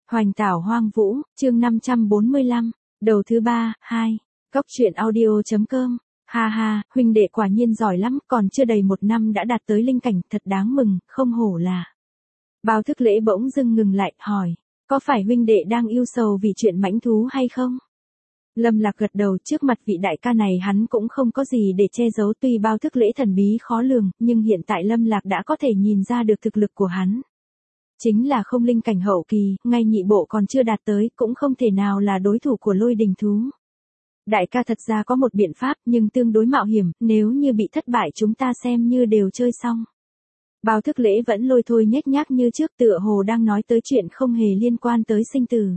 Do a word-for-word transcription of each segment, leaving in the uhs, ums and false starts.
Hoành tảo hoang vũ, chương năm trăm bốn mươi lăm, đầu thứ ba, hai. Cóc truyện audio.com. Ha ha, huynh đệ quả nhiên giỏi lắm, còn chưa đầy một năm đã đạt tới linh cảnh, thật đáng mừng, không hổ là. Bao Thức Lễ bỗng dưng ngừng lại, hỏi, có phải huynh đệ đang ưu sầu vì chuyện mãnh thú hay không? Lâm Lạc gật đầu, trước mặt vị đại ca này hắn cũng không có gì để che giấu, tuy Bao Thức Lễ thần bí khó lường, nhưng hiện tại Lâm Lạc đã có thể nhìn ra được thực lực của hắn. Chính là không linh cảnh hậu kỳ, ngay nhị bộ còn chưa đạt tới, cũng không thể nào là đối thủ của Lôi Đình thú. Đại ca thật ra có một biện pháp, nhưng tương đối mạo hiểm, nếu như bị thất bại chúng ta xem như đều chơi xong. Bao Thức Lễ vẫn lôi thôi nhếch nhác như trước, tựa hồ đang nói tới chuyện không hề liên quan tới sinh tử.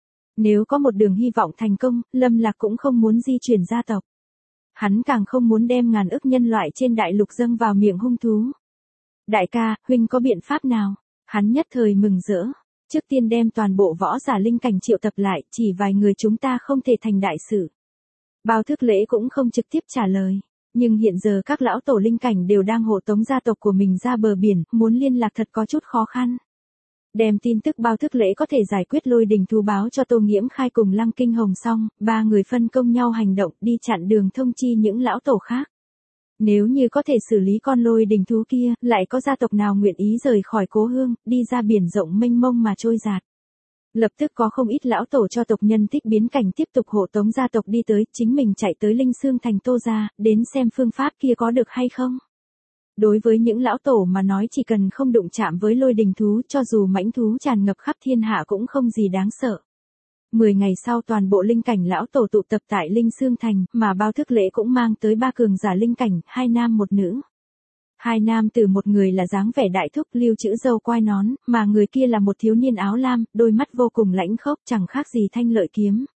Nếu có một đường hy vọng thành công, Lâm Lạc cũng không muốn di chuyển gia tộc. Hắn càng không muốn đem ngàn ức nhân loại trên đại lục dâng vào miệng hung thú. Đại ca, huynh có biện pháp nào? Hắn nhất thời mừng rỡ. Trước tiên đem toàn bộ võ giả linh cảnh triệu tập lại, chỉ vài người chúng ta không thể thành đại sự. Bao Thức Lễ cũng không trực tiếp trả lời. Nhưng hiện giờ các lão tổ linh cảnh đều đang hộ tống gia tộc của mình ra bờ biển, muốn liên lạc thật có chút khó khăn. Đem tin tức Bao Thức Lễ có thể giải quyết Lôi Đình thú báo cho Tô Nghiễm Khai cùng Lăng Kinh Hồng xong, ba người phân công nhau hành động đi chặn đường thông chi những lão tổ khác. Nếu như có thể xử lý con Lôi Đình thú kia, lại có gia tộc nào nguyện ý rời khỏi cố hương, đi ra biển rộng mênh mông mà trôi dạt. Lập tức có không ít lão tổ cho tộc nhân thích biến cảnh tiếp tục hộ tống gia tộc đi tới, chính mình chạy tới Linh Xương thành Tô gia, đến xem phương pháp kia có được hay không. Đối với những lão tổ mà nói chỉ cần không đụng chạm với Lôi Đình thú, cho dù mãnh thú tràn ngập khắp thiên hạ cũng không gì đáng sợ. Mười ngày sau toàn bộ linh cảnh lão tổ tụ tập tại Linh Xương thành, mà Bao Thức Lễ cũng mang tới ba cường giả linh cảnh, hai nam một nữ. Hai nam từ một người là dáng vẻ đại thúc lưu chữ râu quai nón, mà người kia là một thiếu niên áo lam, đôi mắt vô cùng lãnh khốc, chẳng khác gì thanh lợi kiếm.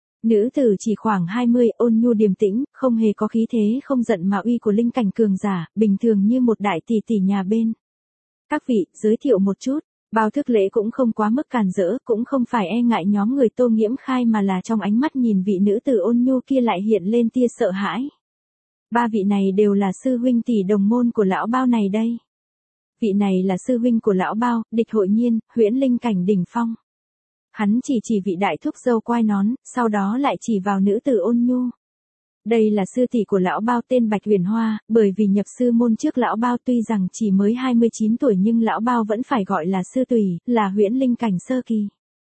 Nữ tử chỉ khoảng hai mươi, ôn nhu điềm tĩnh, không hề có khí thế không giận mà uy của linh cảnh cường giả, bình thường như một đại tỷ tỷ nhà bên. Các vị, giới thiệu một chút. Bao Thức Lễ cũng không quá mức càn rỡ, cũng không phải e ngại nhóm người Tô Nghiễm Khai mà là trong ánh mắt nhìn vị nữ tử ôn nhu kia lại hiện lên tia sợ hãi. Ba vị này đều là sư huynh tỷ đồng môn của lão Bao này đây. Vị này là sư huynh của lão Bao, Địch Hội Nhiên, huyễn linh cảnh đỉnh phong. Hắn chỉ chỉ vị đại thúc râu quai nón, sau đó lại chỉ vào nữ tử ôn nhu. Đây là sư tỷ của lão Bao tên Bạch Huyền Hoa, bởi vì nhập sư môn trước lão Bao tuy rằng chỉ mới hai mươi chín tuổi nhưng lão Bao vẫn phải gọi là sư tùy, là huyễn linh cảnh sơ kỳ.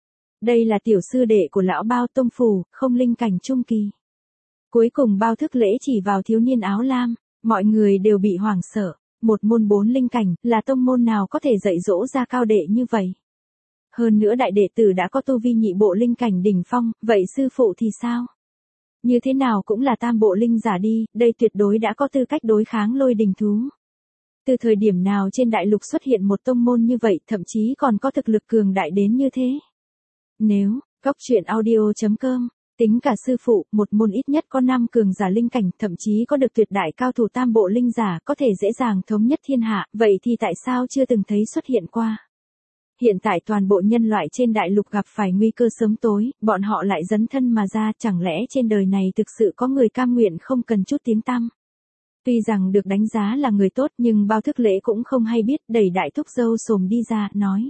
Đây là tiểu sư đệ của lão Bao Tông Phủ, không linh cảnh trung kỳ. Cuối cùng Bao Thức Lễ chỉ vào thiếu niên áo lam, mọi người đều bị hoảng sợ, một môn bốn linh cảnh, là tông môn nào có thể dạy dỗ ra cao đệ như vậy. Hơn nữa đại đệ tử đã có tu vi nhị bộ linh cảnh đỉnh phong, vậy sư phụ thì sao? Như thế nào cũng là tam bộ linh giả đi, đây tuyệt đối đã có tư cách đối kháng Lôi Đình thú. Từ thời điểm nào trên đại lục xuất hiện một tông môn như vậy, thậm chí còn có thực lực cường đại đến như thế? Nếu, Cóc truyện audio.com, tính cả sư phụ, một môn ít nhất có năm cường giả linh cảnh, thậm chí có được tuyệt đại cao thủ tam bộ linh giả, có thể dễ dàng thống nhất thiên hạ, vậy thì tại sao chưa từng thấy xuất hiện qua? Hiện tại toàn bộ nhân loại trên đại lục gặp phải nguy cơ sớm tối, bọn họ lại dấn thân mà ra, chẳng lẽ trên đời này thực sự có người cam nguyện không cần chút tiếng tăm. Tuy rằng được đánh giá là người tốt nhưng Bao Thức Lễ cũng không hay biết, đẩy đại thúc râu xồm đi ra, nói.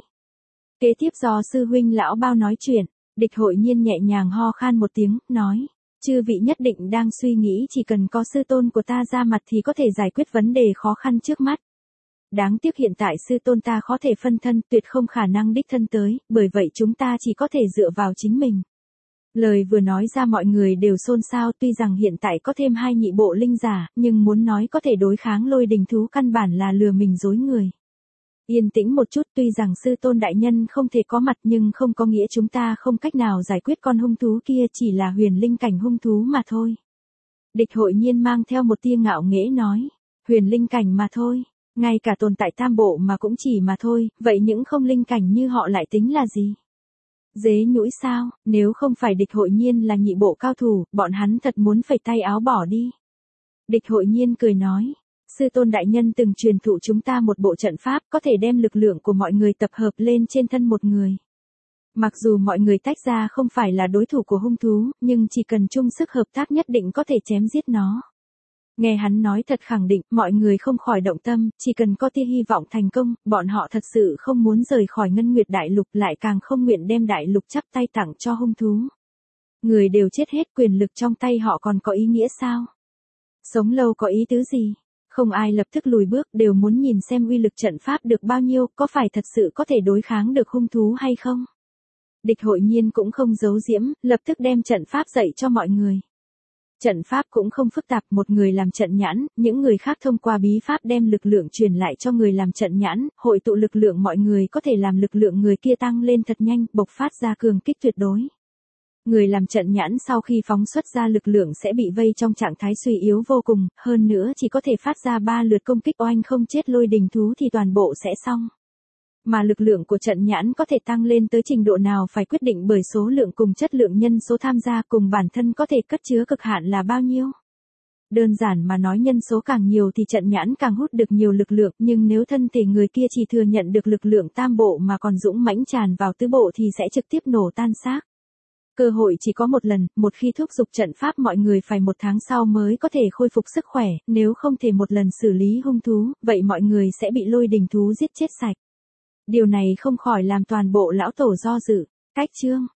Kế tiếp do sư huynh lão Bao nói chuyện, Địch Hội Nhiên nhẹ nhàng ho khan một tiếng, nói. Chư vị nhất định đang suy nghĩ chỉ cần có sư tôn của ta ra mặt thì có thể giải quyết vấn đề khó khăn trước mắt. Đáng tiếc hiện tại sư tôn ta khó thể phân thân, tuyệt không khả năng đích thân tới, bởi vậy chúng ta chỉ có thể dựa vào chính mình. Lời vừa nói ra mọi người đều xôn xao, tuy rằng hiện tại có thêm hai nhị bộ linh giả, nhưng muốn nói có thể đối kháng Lôi Đình thú căn bản là lừa mình dối người. Yên tĩnh một chút, tuy rằng sư tôn đại nhân không thể có mặt nhưng không có nghĩa chúng ta không cách nào giải quyết con hung thú kia, chỉ là huyền linh cảnh hung thú mà thôi. Địch Hội Nhiên mang theo một tia ngạo nghễ nói, huyền linh cảnh mà thôi. Ngay cả tồn tại tam bộ mà cũng chỉ mà thôi, vậy những không linh cảnh như họ lại tính là gì? Dế nhũi sao, nếu không phải Địch Hội Nhiên là nhị bộ cao thủ, bọn hắn thật muốn phẩy tay áo bỏ đi. Địch Hội Nhiên cười nói, sư tôn đại nhân từng truyền thụ chúng ta một bộ trận pháp có thể đem lực lượng của mọi người tập hợp lên trên thân một người. Mặc dù mọi người tách ra không phải là đối thủ của hung thú, nhưng chỉ cần chung sức hợp tác nhất định có thể chém giết nó. Nghe hắn nói thật khẳng định, mọi người không khỏi động tâm, chỉ cần có tia hy vọng thành công, bọn họ thật sự không muốn rời khỏi Ngân Nguyệt Đại Lục, lại càng không nguyện đem đại lục chắp tay tặng cho hung thú. Người đều chết hết, quyền lực trong tay họ còn có ý nghĩa sao? Sống lâu có ý tứ gì? Không ai lập tức lùi bước, đều muốn nhìn xem uy lực trận pháp được bao nhiêu, có phải thật sự có thể đối kháng được hung thú hay không? Địch Hội Nhiên cũng không giấu giếm, lập tức đem trận pháp dạy cho mọi người. Trận pháp cũng không phức tạp, một người làm trận nhãn, những người khác thông qua bí pháp đem lực lượng truyền lại cho người làm trận nhãn, hội tụ lực lượng mọi người có thể làm lực lượng người kia tăng lên thật nhanh, bộc phát ra cường kích tuyệt đối. Người làm trận nhãn sau khi phóng xuất ra lực lượng sẽ bị vây trong trạng thái suy yếu vô cùng, hơn nữa chỉ có thể phát ra ba lượt công kích oanh không chết lôi đình thú thì toàn bộ sẽ xong. Mà lực lượng của trận nhãn có thể tăng lên tới trình độ nào phải quyết định bởi số lượng cùng chất lượng nhân số tham gia cùng bản thân có thể cất chứa cực hạn là bao nhiêu. Đơn giản mà nói nhân số càng nhiều thì trận nhãn càng hút được nhiều lực lượng, nhưng nếu thân thể người kia chỉ thừa nhận được lực lượng tam bộ mà còn dũng mãnh tràn vào tứ bộ thì sẽ trực tiếp nổ tan xác. Cơ hội chỉ có một lần, một khi thúc giục trận pháp mọi người phải một tháng sau mới có thể khôi phục sức khỏe, nếu không thể một lần xử lý hung thú, vậy mọi người sẽ bị lôi đình thú giết chết sạch. Điều này không khỏi làm toàn bộ lão tổ do dự. Cách chương